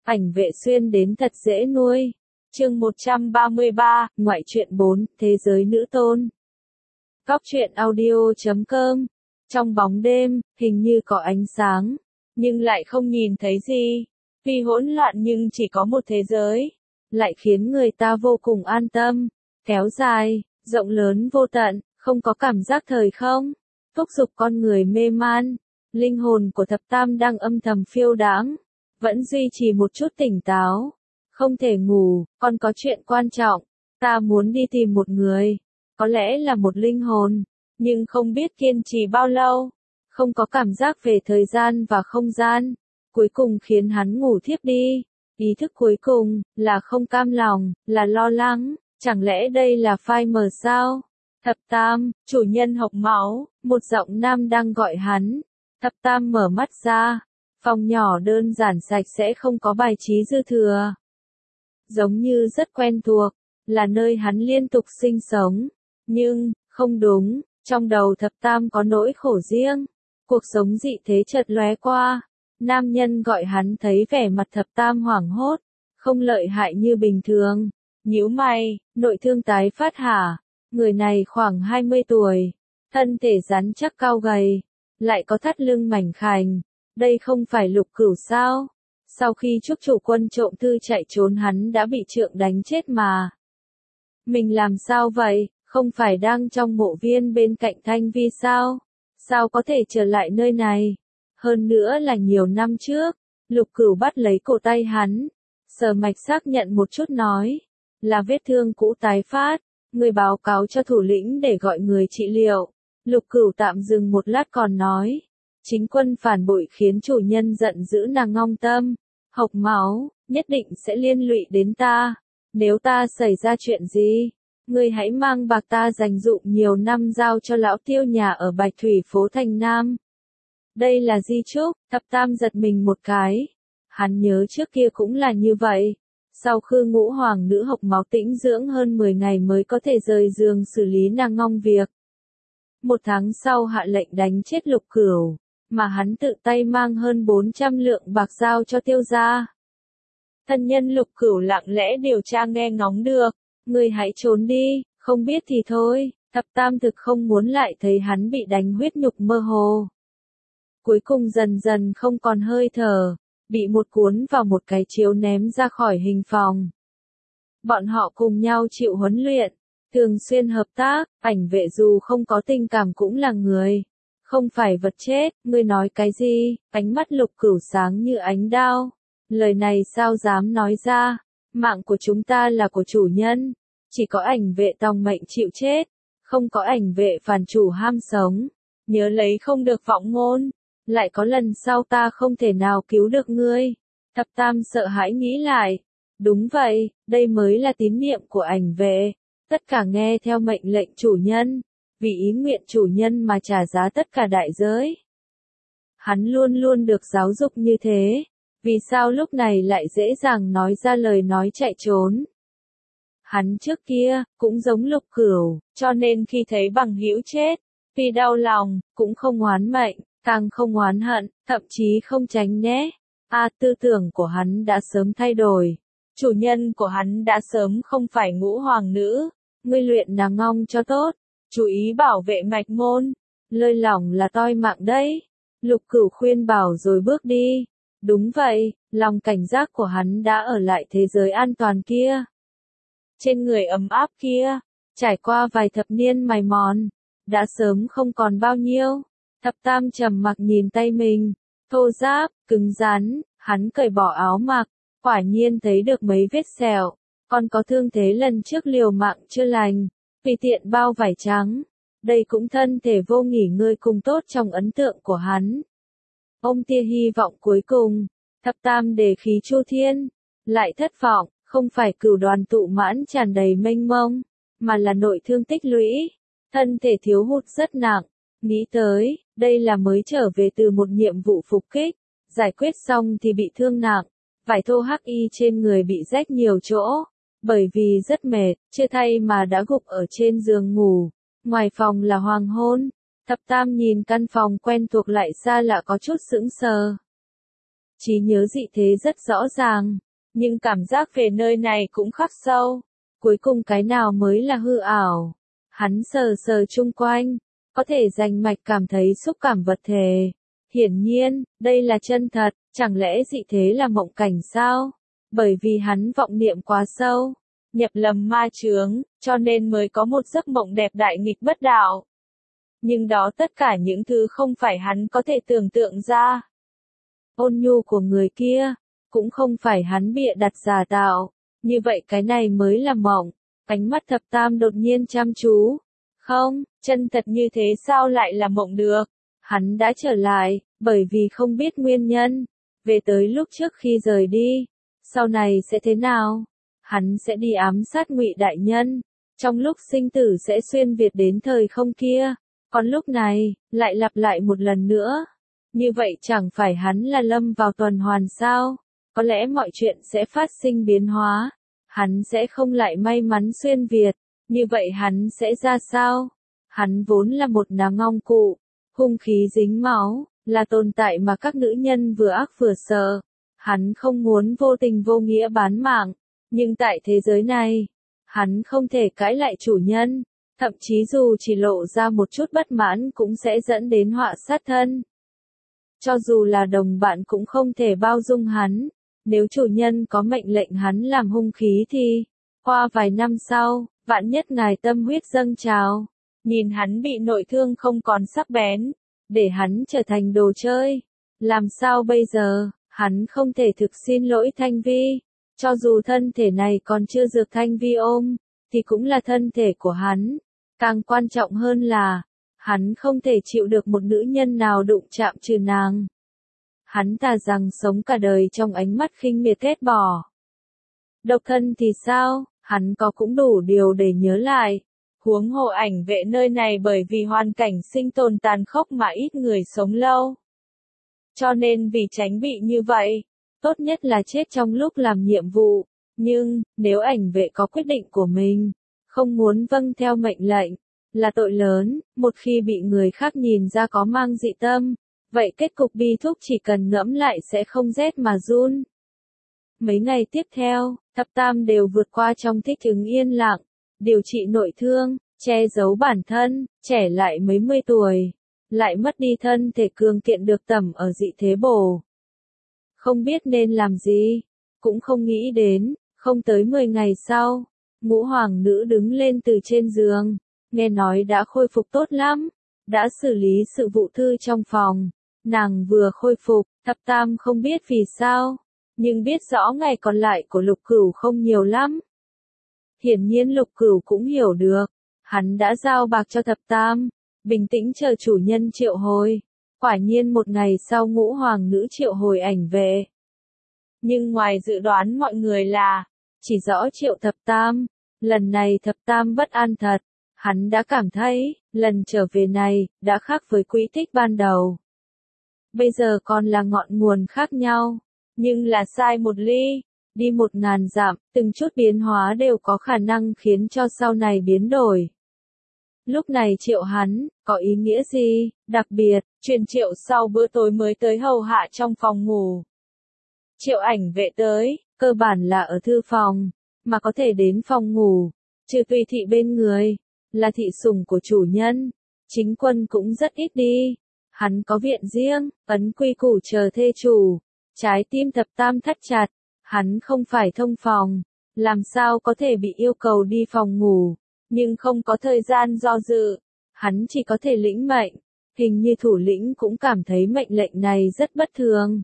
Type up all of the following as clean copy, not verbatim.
Ảnh Vệ Xuyên đến thật dễ nuôi. Chương 133, ngoại truyện 4, thế giới nữ tôn. Góc truyện audio.com. Trong bóng đêm, hình như có ánh sáng, nhưng lại không nhìn thấy gì. Tuy hỗn loạn nhưng chỉ có một thế giới, lại khiến người ta vô cùng an tâm. Kéo dài, rộng lớn vô tận, không có cảm giác thời không, thúc giục con người mê man. Linh hồn của thập tam đang âm thầm phiêu đãng, vẫn duy trì một chút tỉnh táo. Không thể ngủ, con có chuyện quan trọng. Ta muốn đi tìm một người, có lẽ là một linh hồn, nhưng không biết kiên trì bao lâu. Không có cảm giác về thời gian và không gian, cuối cùng khiến hắn ngủ thiếp đi. Ý thức cuối cùng, là không cam lòng, là lo lắng, chẳng lẽ đây là phai mờ sao? Thập tam, chủ nhân hộc máu, một giọng nam đang gọi hắn. Thập tam mở mắt ra, phòng nhỏ đơn giản sạch sẽ không có bài trí dư thừa. Giống như rất quen thuộc, là nơi hắn liên tục sinh sống. Nhưng, không đúng, trong đầu thập tam có nỗi khổ riêng. Cuộc sống dị thế chợt lóe qua. Nam nhân gọi hắn thấy vẻ mặt thập tam hoảng hốt, không lợi hại như bình thường. Nhíu mày, nội thương tái phát hả? Người này khoảng 20 tuổi, thân thể rắn chắc cao gầy, lại có thắt lưng mảnh khảnh. Đây không phải Lục Cửu sao? Sau khi Trúc chủ quân trộm thư chạy trốn hắn đã bị trượng đánh chết mà. Mình làm sao vậy? Không phải đang trong mộ viên bên cạnh Thanh Vi sao? Sao có thể trở lại nơi này? Hơn nữa là nhiều năm trước. Lục Cửu bắt lấy cổ tay hắn, sờ mạch xác nhận một chút nói, là vết thương cũ tái phát, người báo cáo cho thủ lĩnh để gọi người trị liệu. Lục Cửu tạm dừng một lát còn nói, chính quân phản bội khiến chủ nhân giận dữ nàng ngong tâm, hộc máu, nhất định sẽ liên lụy đến ta. Nếu ta xảy ra chuyện gì, ngươi hãy mang bạc ta dành dụm nhiều năm giao cho lão tiêu nhà ở Bạch Thủy phố Thành Nam. Đây là di chúc. Thập tam giật mình một cái. Hắn nhớ trước kia cũng là như vậy. Sau khi ngũ hoàng nữ hộc máu tĩnh dưỡng hơn 10 ngày mới có thể rời giường xử lý nàng ngong việc. Một tháng sau hạ lệnh đánh chết Lục Cửu, mà hắn tự tay mang hơn 400 lượng bạc giao cho tiêu gia. Thân nhân Lục Cửu lặng lẽ điều tra nghe ngóng được. Ngươi hãy trốn đi, không biết thì thôi. Thập tam thực không muốn lại thấy hắn bị đánh huyết nhục mơ hồ. Cuối cùng dần dần không còn hơi thở, bị một cuốn vào một cái chiếu ném ra khỏi hình phòng. Bọn họ cùng nhau chịu huấn luyện, thường xuyên hợp tác. Ảnh Vệ dù không có tình cảm cũng là người, không phải vật chết. Ngươi nói cái gì? Ánh mắt Lục Cửu sáng như ánh đao. Lời này sao dám nói ra? Mạng của chúng ta là của chủ nhân, chỉ có Ảnh Vệ tòng mệnh chịu chết, không có Ảnh Vệ phản chủ ham sống. Nhớ lấy không được vọng ngôn, lại có lần sau ta không thể nào cứu được ngươi. Thập tam sợ hãi nghĩ lại. Đúng vậy, đây mới là tín niệm của Ảnh Vệ. Tất cả nghe theo mệnh lệnh chủ nhân, vì ý nguyện chủ nhân mà trả giá tất cả đại giới. Hắn luôn luôn được giáo dục như thế. Vì sao lúc này lại dễ dàng nói ra lời nói chạy trốn? Hắn trước kia, cũng giống Lục Cửu, cho nên khi thấy bằng hữu chết, tuy đau lòng, cũng không oán mệnh, càng không oán hận, thậm chí không tránh né. Tư tưởng của hắn đã sớm thay đổi. Chủ nhân của hắn đã sớm không phải ngũ hoàng nữ. Ngươi luyện nàng ngong cho tốt, chú ý bảo vệ mạch môn. Lơi lỏng là toi mạng đấy. Lục Cửu khuyên bảo rồi bước đi. Đúng vậy, lòng cảnh giác của hắn đã ở lại thế giới an toàn kia. Trên người ấm áp kia, trải qua vài thập niên mài mòn, đã sớm không còn bao nhiêu. Thập tam trầm mặc nhìn tay mình, thô ráp, cứng rắn. Hắn cởi bỏ áo mặc, quả nhiên thấy được mấy vết sẹo, còn có thương thế lần trước liều mạng chưa lành, tùy tiện bao vải trắng. Đây cũng thân thể vô nghỉ ngơi cùng tốt trong ấn tượng của hắn. Ông tia hy vọng cuối cùng, thập tam đề khí chu thiên, lại thất vọng, không phải cửu đoàn tụ mãn tràn đầy mênh mông, mà là nội thương tích lũy, thân thể thiếu hụt rất nặng. Nghĩ tới, đây là mới trở về từ một nhiệm vụ phục kích, giải quyết xong thì bị thương nặng, vải thô hắc y trên người bị rách nhiều chỗ, bởi vì rất mệt, chưa thay mà đã gục ở trên giường ngủ. Ngoài phòng là hoàng hôn. Thập tam nhìn căn phòng quen thuộc lại xa lạ có chút sững sờ. Trí nhớ dị thế rất rõ ràng, nhưng cảm giác về nơi này cũng khắc sâu. Cuối cùng cái nào mới là hư ảo? Hắn sờ sờ chung quanh, có thể rành mạch cảm thấy xúc cảm vật thể. Hiển nhiên, đây là chân thật, chẳng lẽ dị thế là mộng cảnh sao? Bởi vì hắn vọng niệm quá sâu, nhập lầm ma chướng, cho nên mới có một giấc mộng đẹp đại nghịch bất đạo. Nhưng đó tất cả những thứ không phải hắn có thể tưởng tượng ra. Ôn nhu của người kia, cũng không phải hắn bịa đặt giả tạo. Như vậy cái này mới là mộng. Ánh mắt thập tam đột nhiên chăm chú. Không, chân thật như thế sao lại là mộng được? Hắn đã trở lại, bởi vì không biết nguyên nhân. Về tới lúc trước khi rời đi. Sau này sẽ thế nào? Hắn sẽ đi ám sát Ngụy đại nhân. Trong lúc sinh tử sẽ xuyên việt đến thời không kia. Còn lúc này, lại lặp lại một lần nữa. Như vậy chẳng phải hắn là lâm vào tuần hoàn sao? Có lẽ mọi chuyện sẽ phát sinh biến hóa. Hắn sẽ không lại may mắn xuyên việt. Như vậy hắn sẽ ra sao? Hắn vốn là một nà ngong cụ. Hung khí dính máu, là tồn tại mà các nữ nhân vừa ác vừa sợ. Hắn không muốn vô tình vô nghĩa bán mạng. Nhưng tại thế giới này, hắn không thể cãi lại chủ nhân. Thậm chí dù chỉ lộ ra một chút bất mãn cũng sẽ dẫn đến họa sát thân. Cho dù là đồng bạn cũng không thể bao dung hắn. Nếu chủ nhân có mệnh lệnh hắn làm hung khí thì, qua vài năm sau, vạn nhất ngài tâm huyết dâng trào, nhìn hắn bị nội thương không còn sắc bén, để hắn trở thành đồ chơi. Làm sao bây giờ, hắn không thể thực xin lỗi Thanh Vi, cho dù thân thể này còn chưa được Thanh Vi ôm, thì cũng là thân thể của hắn. Càng quan trọng hơn là, hắn không thể chịu được một nữ nhân nào đụng chạm trừ nàng. Hắn thà rằng sống cả đời trong ánh mắt khinh miệt ghét bỏ. Độc thân thì sao, hắn có cũng đủ điều để nhớ lại. Huống hồ ảnh vệ nơi này bởi vì hoàn cảnh sinh tồn tàn khốc mà ít người sống lâu. Cho nên vì tránh bị như vậy, tốt nhất là chết trong lúc làm nhiệm vụ. Nhưng, nếu ảnh vệ có quyết định của mình, không muốn vâng theo mệnh lệnh, là tội lớn. Một khi bị người khác nhìn ra có mang dị tâm, vậy kết cục bi thúc chỉ cần ngẫm lại sẽ không rét mà run. Mấy ngày tiếp theo, thập tam đều vượt qua trong thích ứng yên lặng, điều trị nội thương, che giấu bản thân, trẻ lại mấy mươi tuổi, lại mất đi thân thể cường kiện được tẩm ở dị thế bổ. Không biết nên làm gì, cũng không nghĩ đến, không tới 10 ngày sau, ngũ hoàng nữ đứng lên từ trên giường, nghe nói đã khôi phục tốt lắm, đã xử lý sự vụ thư trong phòng. Nàng vừa khôi phục, thập tam không biết vì sao, nhưng biết rõ ngày còn lại của Lục Cửu không nhiều lắm. Hiển nhiên Lục Cửu cũng hiểu được, hắn đã giao bạc cho thập tam, bình tĩnh chờ chủ nhân triệu hồi. Quả nhiên một ngày sau ngũ hoàng nữ triệu hồi ảnh về. Nhưng ngoài dự đoán mọi người là, chỉ rõ triệu thập tam, lần này thập tam bất an thật, hắn đã cảm thấy, lần trở về này, đã khác với quỹ tích ban đầu. Bây giờ còn là ngọn nguồn khác nhau, nhưng là sai một ly, đi 1000 dặm, từng chút biến hóa đều có khả năng khiến cho sau này biến đổi. Lúc này triệu hắn, có ý nghĩa gì, đặc biệt, truyền triệu sau bữa tối mới tới hầu hạ trong phòng ngủ. Triệu ảnh vệ tới, cơ bản là ở thư phòng, mà có thể đến phòng ngủ, trừ tùy thị bên người, là thị sủng của chủ nhân, chính quân cũng rất ít đi. Hắn có viện riêng, ấn quy củ chờ thê chủ, trái tim thập tam thắt chặt, hắn không phải thông phòng, làm sao có thể bị yêu cầu đi phòng ngủ, nhưng không có thời gian do dự, hắn chỉ có thể lĩnh mệnh, hình như thủ lĩnh cũng cảm thấy mệnh lệnh này rất bất thường.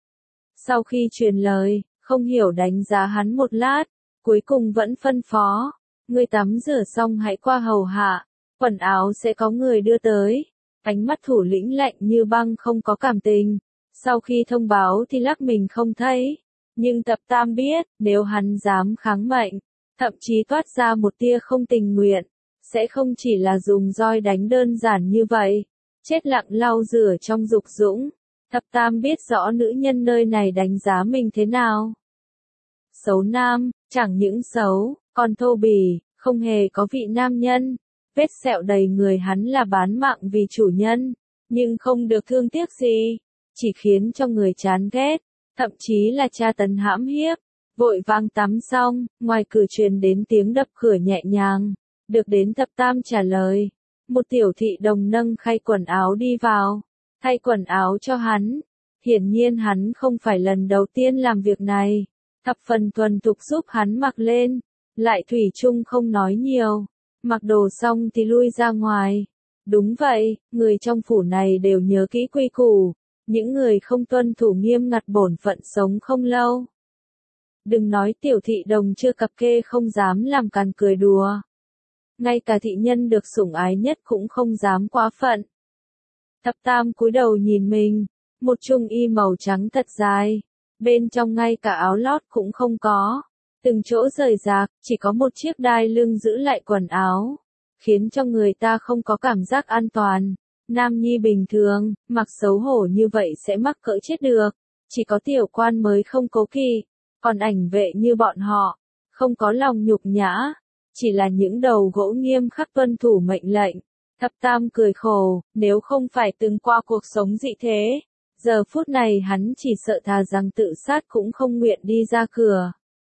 Sau khi truyền lời, không hiểu đánh giá hắn một lát, cuối cùng vẫn phân phó, ngươi tắm rửa xong hãy qua hầu hạ, quần áo sẽ có người đưa tới. Ánh mắt thủ lĩnh lạnh như băng không có cảm tình, sau khi thông báo thì lắc mình không thấy, nhưng thập tam biết, nếu hắn dám kháng mệnh, thậm chí toát ra một tia không tình nguyện, sẽ không chỉ là dùng roi đánh đơn giản như vậy, chết lặng lau rửa trong dục dũng. Thập tam biết rõ nữ nhân nơi này đánh giá mình thế nào. Xấu nam, chẳng những xấu, còn thô bỉ, không hề có vị nam nhân. Vết sẹo đầy người hắn là bán mạng vì chủ nhân, nhưng không được thương tiếc gì, chỉ khiến cho người chán ghét. thậm chí là tra tấn hãm hiếp. Vội vàng tắm xong, ngoài cửa truyền đến tiếng đập cửa nhẹ nhàng, được đến thập tam trả lời. Một tiểu thị đồng nâng khay quần áo đi vào, thay quần áo cho hắn. Hiển nhiên hắn không phải lần đầu tiên làm việc này, thập phần thuần thục giúp hắn mặc lên, lại thủy chung không nói nhiều, mặc đồ xong thì lui ra ngoài. Đúng vậy, người trong phủ này đều nhớ kỹ quy củ, những người không tuân thủ nghiêm ngặt bổn phận sống không lâu. Đừng nói tiểu thị đồng chưa cập kê không dám làm càn cười đùa. Ngay cả thị nhân được sủng ái nhất cũng không dám quá phận. Thập tam cúi đầu nhìn mình, một trung y màu trắng thật dài, bên trong ngay cả áo lót cũng không có, từng chỗ rời rạc, chỉ có một chiếc đai lưng giữ lại quần áo, khiến cho người ta không có cảm giác an toàn. Nam nhi bình thường, mặc xấu hổ như vậy sẽ mắc cỡ chết được, chỉ có tiểu quan mới không cố kỵ, còn ảnh vệ như bọn họ, không có lòng nhục nhã, chỉ là những đầu gỗ nghiêm khắc tuân thủ mệnh lệnh. Thập tam cười khổ, nếu không phải từng qua cuộc sống dị thế, giờ phút này hắn chỉ sợ thà rằng tự sát cũng không nguyện đi ra cửa.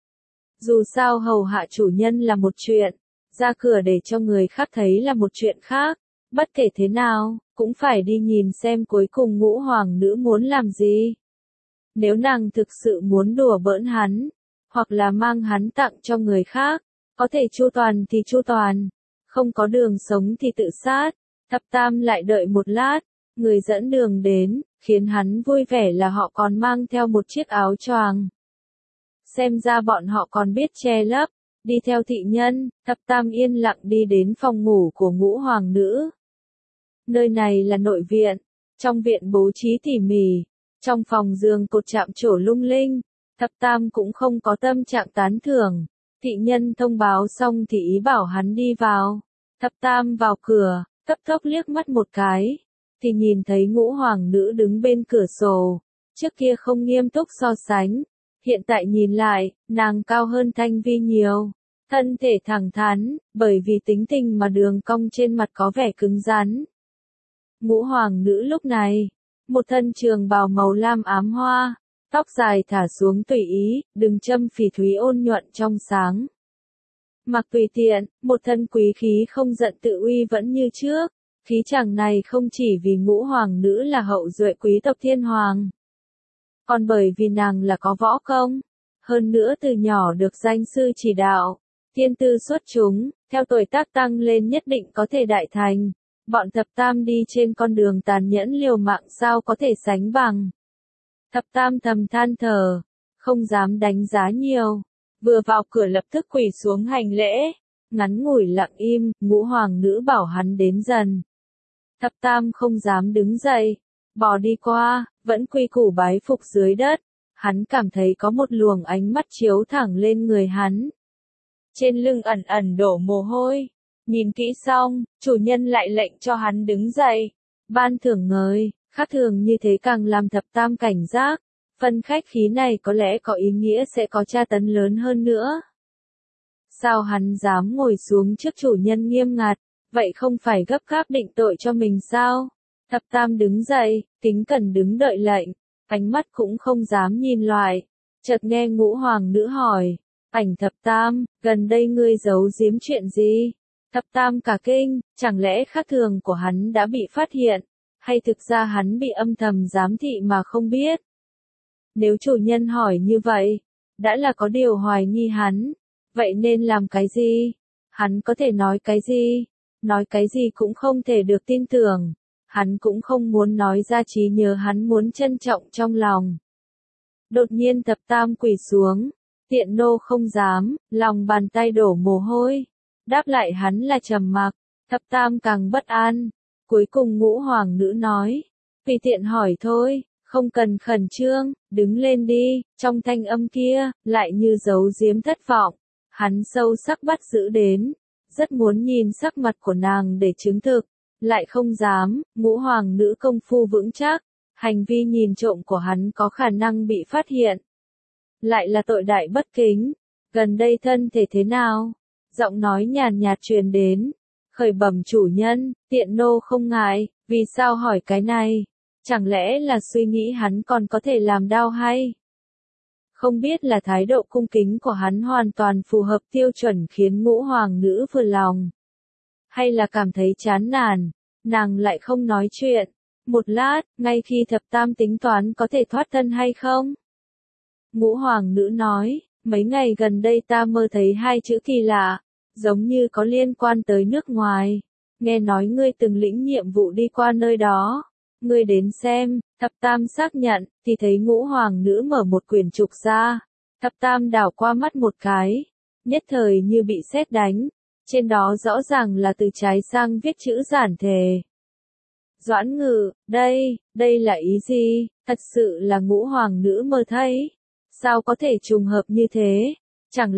Dù sao hầu hạ chủ nhân là một chuyện, ra cửa để cho người khác thấy là một chuyện khác, bất kể thế nào, cũng phải đi nhìn xem cuối cùng ngũ hoàng nữ muốn làm gì. Nếu nàng thực sự muốn đùa bỡn hắn, hoặc là mang hắn tặng cho người khác, có thể chu toàn thì chu toàn, không có đường sống thì tự sát. Thập tam lại đợi một lát, người dẫn đường đến, khiến hắn vui vẻ là họ còn mang theo một chiếc áo choàng. Xem ra bọn họ còn biết che lấp, đi theo thị nhân, thập tam yên lặng đi đến phòng ngủ của ngũ hoàng nữ. Nơi này là nội viện, trong viện bố trí tỉ mỉ, trong phòng giường cột chạm trổ lung linh, thập tam cũng không có tâm trạng tán thưởng. Thị nhân thông báo xong thì ý bảo hắn đi vào. Thập tam vào cửa, cấp tốc liếc mắt một cái, thì nhìn thấy ngũ hoàng nữ đứng bên cửa sổ. Trước kia không nghiêm túc so sánh, hiện tại nhìn lại, nàng cao hơn Thanh Vi nhiều. Thân thể thẳng thắn, bởi vì tính tình mà đường cong trên mặt có vẻ cứng rắn. Ngũ hoàng nữ lúc này, một thân trường bào màu lam ám hoa, tóc dài thả xuống tùy ý, đường châm phỉ thúy ôn nhuận trong sáng. Mặc tùy tiện, một thân quý khí không giận tự uy vẫn như trước, khí chàng này không chỉ vì ngũ hoàng nữ là hậu duệ quý tộc thiên hoàng, còn bởi vì nàng là có võ công, hơn nữa từ nhỏ được danh sư chỉ đạo, thiên tư xuất chúng, theo tuổi tác tăng lên nhất định có thể đại thành. Bọn thập tam đi trên con đường tàn nhẫn liều mạng sao có thể sánh bằng. Thập tam thầm than thở, không dám đánh giá nhiều, vừa vào cửa lập tức quỳ xuống hành lễ, ngắn ngủi lặng im, ngũ hoàng nữ bảo hắn đến dần. Thập tam không dám đứng dậy, bò đi qua, vẫn quy củ bái phục dưới đất, hắn cảm thấy có một luồng ánh mắt chiếu thẳng lên người hắn. Trên lưng ẩn ẩn đổ mồ hôi. Nhìn kỹ xong, chủ nhân lại lệnh cho hắn đứng dậy, ban thưởng ngời, khác thường như thế càng làm thập tam cảnh giác, phân khách khí này có lẽ có ý nghĩa sẽ có tra tấn lớn hơn nữa. Sao hắn dám ngồi xuống trước chủ nhân nghiêm ngặt, vậy không phải gấp gáp định tội cho mình sao? Thập tam đứng dậy, kính cẩn đứng đợi lệnh, ánh mắt cũng không dám nhìn loại, chợt nghe ngũ hoàng nữ hỏi, Ảnh thập tam, gần đây ngươi giấu giếm chuyện gì? Thập tam cả kinh, chẳng lẽ khác thường của hắn đã bị phát hiện, hay thực ra hắn bị âm thầm giám thị mà không biết? Nếu chủ nhân hỏi như vậy, đã là có điều hoài nghi hắn, vậy nên làm cái gì? Hắn có thể nói cái gì? Nói cái gì cũng không thể được tin tưởng, hắn cũng không muốn nói ra trí nhớ hắn muốn trân trọng trong lòng. Đột nhiên thập tam quỳ xuống, tiện nô không dám, lòng bàn tay đổ mồ hôi. Đáp lại hắn là trầm mặc, thập tam càng bất an. Cuối cùng ngũ hoàng nữ nói, tùy tiện hỏi thôi, không cần khẩn trương, đứng lên đi. Trong thanh âm kia, lại như giấu giếm thất vọng. Hắn sâu sắc bắt giữ đến, rất muốn nhìn sắc mặt của nàng để chứng thực, lại không dám. Ngũ hoàng nữ công phu vững chắc, hành vi nhìn trộm của hắn có khả năng bị phát hiện. Lại là tội đại bất kính, gần đây thân thể thế nào? Giọng nói nhàn nhạt truyền đến, khởi bẩm chủ nhân, tiện nô không ngại, vì sao hỏi cái này? Chẳng lẽ là suy nghĩ hắn còn có thể làm đau hay? Không biết là thái độ cung kính của hắn hoàn toàn phù hợp tiêu chuẩn khiến ngũ hoàng nữ vừa lòng. Hay là cảm thấy chán nản, nàng lại không nói chuyện. Một lát, ngay khi thập tam tính toán có thể thoát thân hay không. Ngũ hoàng nữ nói, mấy ngày gần đây ta mơ thấy hai chữ kỳ lạ, giống như có liên quan tới nước ngoài. Nghe nói ngươi từng lĩnh nhiệm vụ đi qua nơi đó. Ngươi đến xem, thập tam xác nhận, thì thấy ngũ hoàng nữ mở một quyển trục ra. Thập tam đảo qua mắt một cái, nhất thời như bị sét đánh. Trên đó rõ ràng là từ trái sang viết chữ giản thể. Doãn Ngự, đây là ý gì? Thật sự là ngũ hoàng nữ mơ thấy. Sao có thể trùng hợp như thế? Chẳng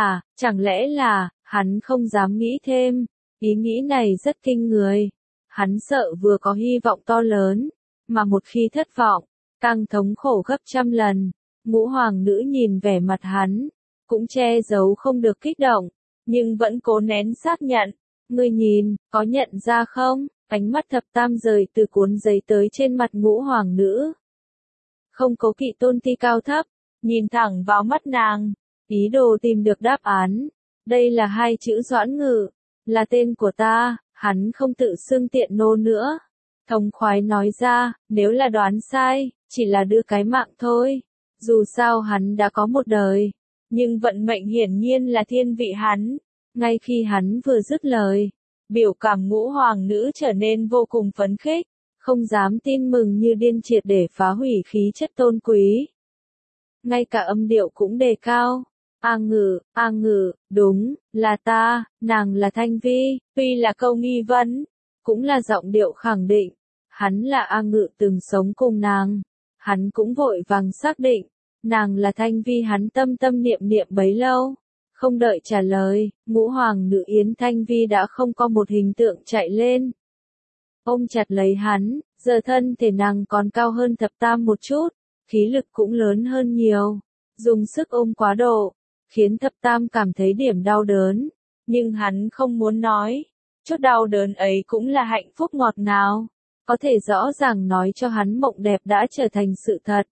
lẽ là, hắn không dám nghĩ thêm. Ý nghĩ này rất kinh người. Hắn sợ vừa có hy vọng to lớn, mà một khi thất vọng, càng thống khổ gấp trăm lần. Ngũ hoàng nữ nhìn vẻ mặt hắn, cũng che giấu không được kích động, nhưng vẫn cố nén xác nhận. Ngươi nhìn, có nhận ra không? Ánh mắt thập tam rời từ cuốn giấy tới trên mặt ngũ hoàng nữ. Không cố kỵ tôn ti cao thấp, nhìn thẳng vào mắt nàng, ý đồ tìm được đáp án. Đây là hai chữ Doãn Ngự, là tên của ta. Hắn không tự xưng tiện nô nữa. Thống khoái nói ra, nếu là đoán sai, chỉ là đưa cái mạng thôi. Dù sao hắn đã có một đời, nhưng vận mệnh hiển nhiên là thiên vị hắn. Ngay khi hắn vừa dứt lời, biểu cảm ngũ hoàng nữ trở nên vô cùng phấn khích, không dám tin mừng như điên triệt để phá hủy khí chất tôn quý. Ngay cả âm điệu cũng đề cao. A Ngự, đúng, là ta, nàng là Thanh Vi, tuy là câu nghi vấn, cũng là giọng điệu khẳng định. Hắn là A Ngự từng sống cùng nàng. Hắn cũng vội vàng xác định, nàng là Thanh Vi. Hắn tâm niệm bấy lâu. Không đợi trả lời, ngũ hoàng nữ Yến Thanh Vi đã không có một hình tượng chạy lên. Ôm chặt lấy hắn, giờ thân thể nàng còn cao hơn thập tam một chút, khí lực cũng lớn hơn nhiều. Dùng sức ôm quá độ, khiến thập tam cảm thấy điểm đau đớn, nhưng hắn không muốn nói. Chút đau đớn ấy cũng là hạnh phúc ngọt ngào, có thể rõ ràng nói cho hắn mộng đẹp đã trở thành sự thật.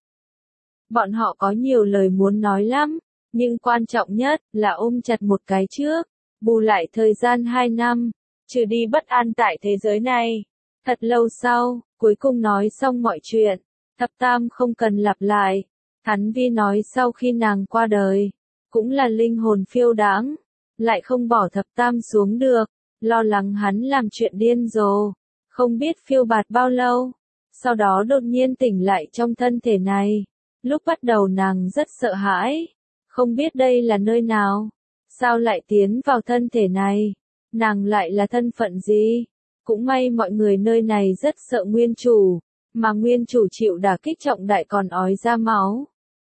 Bọn họ có nhiều lời muốn nói lắm, nhưng quan trọng nhất là ôm chặt một cái trước, bù lại thời gian 2 năm, trừ đi bất an tại thế giới này. Thật lâu sau, cuối cùng nói xong mọi chuyện, thập tam không cần lặp lại. Thánh Vi nói sau khi nàng qua đời, cũng là linh hồn phiêu đãng, lại không bỏ thập tam xuống được, lo lắng hắn làm chuyện điên rồ, không biết phiêu bạt bao lâu, sau đó đột nhiên tỉnh lại trong thân thể này. Lúc bắt đầu nàng rất sợ hãi, không biết đây là nơi nào, sao lại tiến vào thân thể này, nàng lại là thân phận gì. Cũng may mọi người nơi này rất sợ nguyên chủ, mà nguyên chủ chịu đả kích trọng đại còn ói ra máu.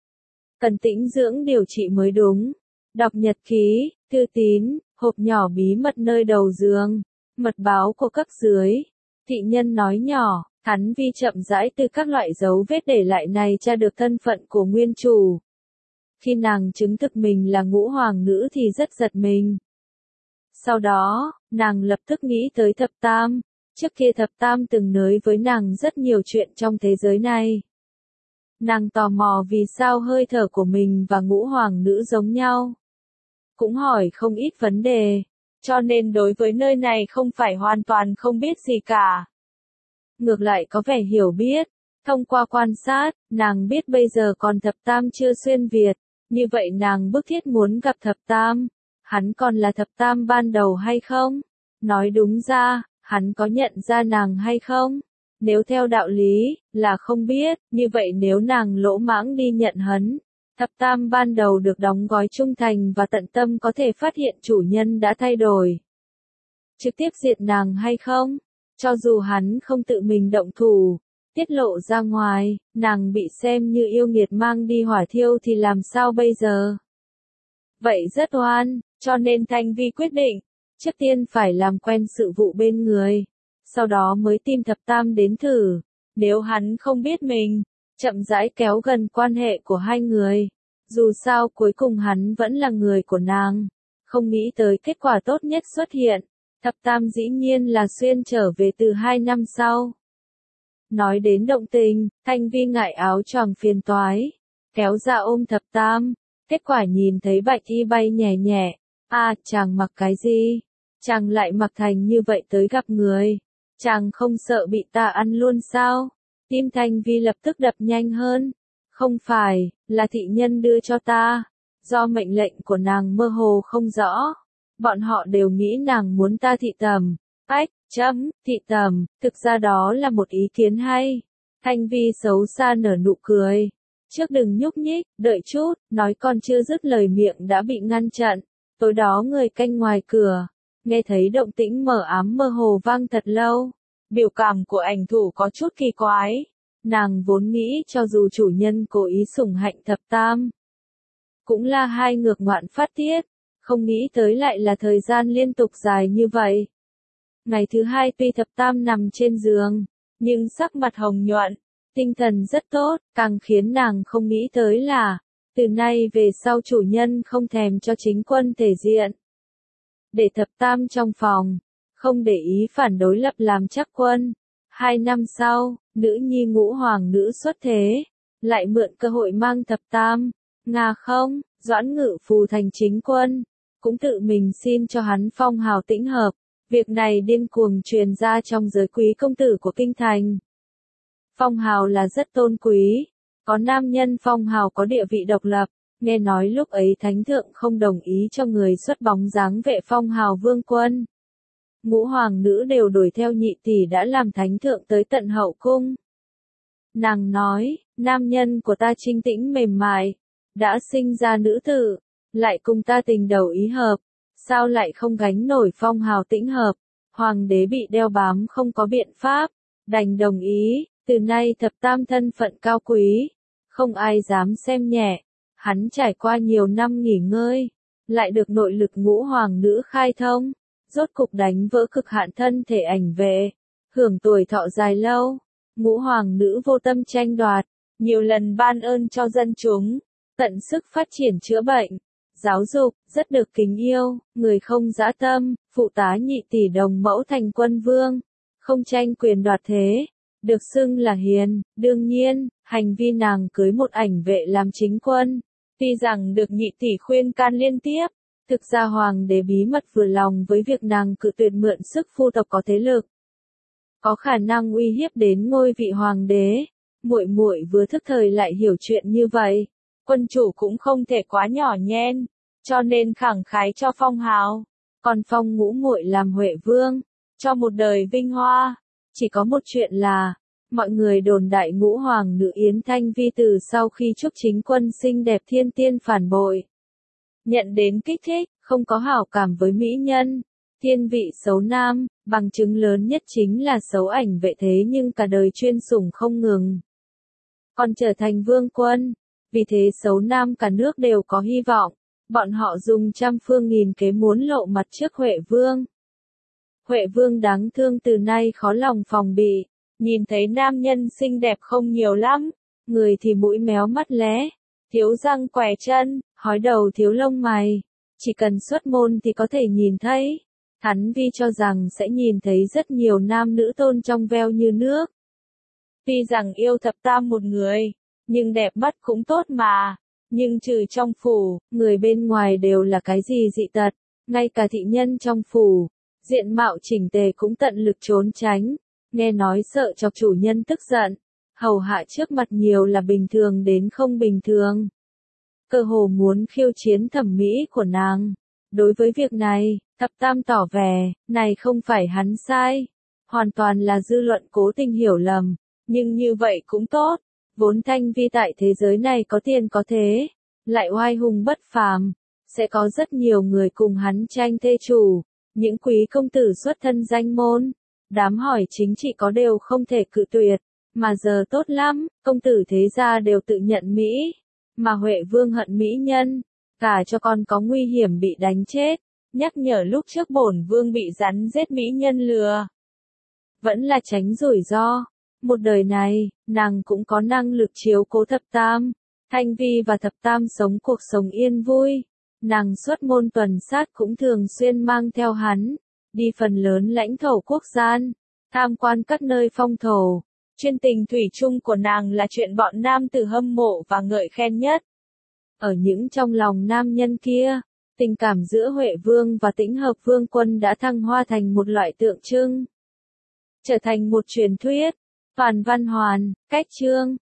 Cần tĩnh dưỡng điều trị mới đúng. Đọc nhật ký, thư tín, hộp nhỏ bí mật nơi đầu giường, mật báo của cấp dưới. Thị nhân nói nhỏ, Thánh Vi chậm rãi từ các loại dấu vết để lại này tra được thân phận của nguyên chủ. Khi nàng chứng thực mình là ngũ hoàng nữ thì rất giật mình. Sau đó, nàng lập tức nghĩ tới thập tam. Trước kia thập tam từng nói với nàng rất nhiều chuyện trong thế giới này. Nàng tò mò vì sao hơi thở của mình và ngũ hoàng nữ giống nhau. Cũng hỏi không ít vấn đề, cho nên đối với nơi này không phải hoàn toàn không biết gì cả. Ngược lại có vẻ hiểu biết, thông qua quan sát, nàng biết bây giờ còn thập tam chưa xuyên Việt, như vậy nàng bức thiết muốn gặp thập tam. Hắn còn là thập tam ban đầu hay không? Nói đúng ra, hắn có nhận ra nàng hay không? Nếu theo đạo lý, là không biết, như vậy nếu nàng lỗ mãng đi nhận hắn, thập tam ban đầu được đóng gói trung thành và tận tâm có thể phát hiện chủ nhân đã thay đổi. Trực tiếp diệt nàng hay không? Cho dù hắn không tự mình động thủ, tiết lộ ra ngoài, nàng bị xem như yêu nghiệt mang đi hỏa thiêu thì làm sao bây giờ? Vậy rất oan, cho nên Thanh Vi quyết định, trước tiên phải làm quen sự vụ bên người, sau đó mới tìm thập tam đến thử. Nếu hắn không biết mình, chậm rãi kéo gần quan hệ của hai người. Dù sao cuối cùng hắn vẫn là người của nàng. Không nghĩ tới kết quả tốt nhất xuất hiện. Thập tam dĩ nhiên là xuyên trở về từ 2 năm sau. Nói đến động tình, Thanh Vi ngại áo choàng phiền toái. kéo ra ôm thập tam. Kết quả nhìn thấy bạch y bay nhẹ nhẹ. À, chàng mặc cái gì? Chàng lại mặc thành như vậy tới gặp người. Chàng không sợ bị ta ăn luôn sao? Tim Thanh Vi lập tức đập nhanh hơn. Không phải, là thị nhân đưa cho ta. Do mệnh lệnh của nàng mơ hồ không rõ. Bọn họ đều nghĩ nàng muốn ta thị tầm. Ách, thị tầm, thực ra đó là một ý kiến hay. Thanh Vi xấu xa nở nụ cười. Trước đừng nhúc nhích, đợi chút, nói con chưa dứt lời miệng đã bị ngăn chặn. Tối đó người canh ngoài cửa, nghe thấy động tĩnh mờ ám mơ hồ vang thật lâu. Biểu cảm của ảnh thủ có chút kỳ quái. Nàng vốn nghĩ cho dù chủ nhân cố ý sủng hạnh thập tam, cũng là hai ngược ngoạn phát tiết, không nghĩ tới lại là thời gian liên tục dài như vậy. Ngày thứ hai tuy thập tam nằm trên giường, nhưng sắc mặt hồng nhuận, tinh thần rất tốt, càng khiến nàng không nghĩ tới là, từ nay về sau chủ nhân không thèm cho chính quân thể diện. Để thập tam trong phòng, không để ý phản đối lập làm chắc quân. 2 năm sau, nữ nhi ngũ hoàng nữ xuất thế, lại mượn cơ hội mang thập tam. Nga không, Doãn Ngự phù thành chính quân, cũng tự mình xin cho hắn phong hào Tĩnh Hợp. Việc này điên cuồng truyền ra trong giới quý công tử của kinh thành. Phong hào là rất tôn quý, có nam nhân phong hào có địa vị độc lập, nghe nói lúc ấy thánh thượng không đồng ý cho người xuất bóng dáng vệ phong hào vương quân. Ngũ hoàng nữ đều đuổi theo nhị tỷ đã làm thánh thượng tới tận hậu cung. Nàng nói, nam nhân của ta trinh tĩnh mềm mại, đã sinh ra nữ tử, lại cùng ta tình đầu ý hợp, sao lại không gánh nổi phong hào Tĩnh Hợp. Hoàng đế bị đeo bám không có biện pháp, đành đồng ý, từ nay thập tam thân phận cao quý, không ai dám xem nhẹ. Hắn trải qua nhiều năm nghỉ ngơi, lại được nội lực ngũ hoàng nữ khai thông, rốt cục đánh vỡ cực hạn thân thể ảnh vệ, hưởng tuổi thọ dài lâu. Ngũ hoàng nữ vô tâm tranh đoạt, nhiều lần ban ơn cho dân chúng, tận sức phát triển chữa bệnh, giáo dục, rất được kính yêu, người không dã tâm, phụ tá nhị tỷ đồng mẫu thành quân vương, không tranh quyền đoạt thế, được xưng là hiền. Đương nhiên, hành vi nàng cưới một ảnh vệ làm chính quân, tuy rằng được nhị tỷ khuyên can liên tiếp, thực ra hoàng đế bí mật vừa lòng với việc nàng cự tuyệt mượn sức phu tộc có thế lực, có khả năng uy hiếp đến ngôi vị hoàng đế. Muội muội vừa thức thời lại hiểu chuyện như vậy, quân chủ cũng không thể quá nhỏ nhen, cho nên khẳng khái cho phong hào, còn phong ngũ muội làm Huệ vương, cho một đời vinh hoa. Chỉ có một chuyện là, mọi người đồn đại ngũ hoàng nữ Yến Thanh Vi từ sau khi chúc chính quân xinh đẹp thiên tiên phản bội, nhận đến kích thích, không có hảo cảm với mỹ nhân, thiên vị xấu nam, bằng chứng lớn nhất chính là xấu ảnh vệ thế nhưng cả đời chuyên sủng không ngừng, còn trở thành vương quân. Vì thế xấu nam cả nước đều có hy vọng, bọn họ dùng trăm phương nghìn kế muốn lộ mặt trước Huệ vương. Huệ vương đáng thương từ nay khó lòng phòng bị, nhìn thấy nam nhân xinh đẹp không nhiều lắm, người thì mũi méo mắt lé, thiếu răng quẻ chân, hói đầu thiếu lông mày, chỉ cần xuất môn thì có thể nhìn thấy. Hắn Vi cho rằng sẽ nhìn thấy rất nhiều nam nữ tôn trong veo như nước. Tuy rằng yêu thập tam một người, nhưng đẹp mắt cũng tốt mà, nhưng trừ trong phủ, người bên ngoài đều là cái gì dị tật, ngay cả thị nhân trong phủ, diện mạo chỉnh tề cũng tận lực trốn tránh, nghe nói sợ chọc chủ nhân tức giận, hầu hạ trước mặt nhiều là bình thường đến không bình thường. Cơ hồ muốn khiêu chiến thẩm mỹ của nàng. Đối với việc này, thập tam tỏ vẻ, này không phải hắn sai, hoàn toàn là dư luận cố tình hiểu lầm, nhưng như vậy cũng tốt. Vốn Thanh Vi tại thế giới này có tiền có thế, lại oai hùng bất phàm, sẽ có rất nhiều người cùng hắn tranh thê chủ, những quý công tử xuất thân danh môn, đám hỏi chính trị có đều không thể cự tuyệt, mà giờ tốt lắm, công tử thế gia đều tự nhận Mỹ, mà Huệ vương hận mỹ nhân, cả cho con có nguy hiểm bị đánh chết, nhắc nhở lúc trước bổn vương bị rắn giết mỹ nhân lừa. Vẫn là tránh rủi ro. Một đời này, nàng cũng có năng lực chiếu cố thập tam. Thanh Vi và thập tam sống cuộc sống yên vui. Nàng xuất môn tuần sát cũng thường xuyên mang theo hắn, đi phần lớn lãnh thổ quốc gian, tham quan các nơi phong thổ, Chuyên tình thủy chung của nàng là chuyện bọn nam tử hâm mộ và ngợi khen nhất. Ở những trong lòng nam nhân kia, tình cảm giữa Huệ Vương và Tĩnh Hợp Vương Quân đã thăng hoa thành một loại tượng trưng, trở thành một truyền thuyết. Phàn Văn Hoàn, Cách Chương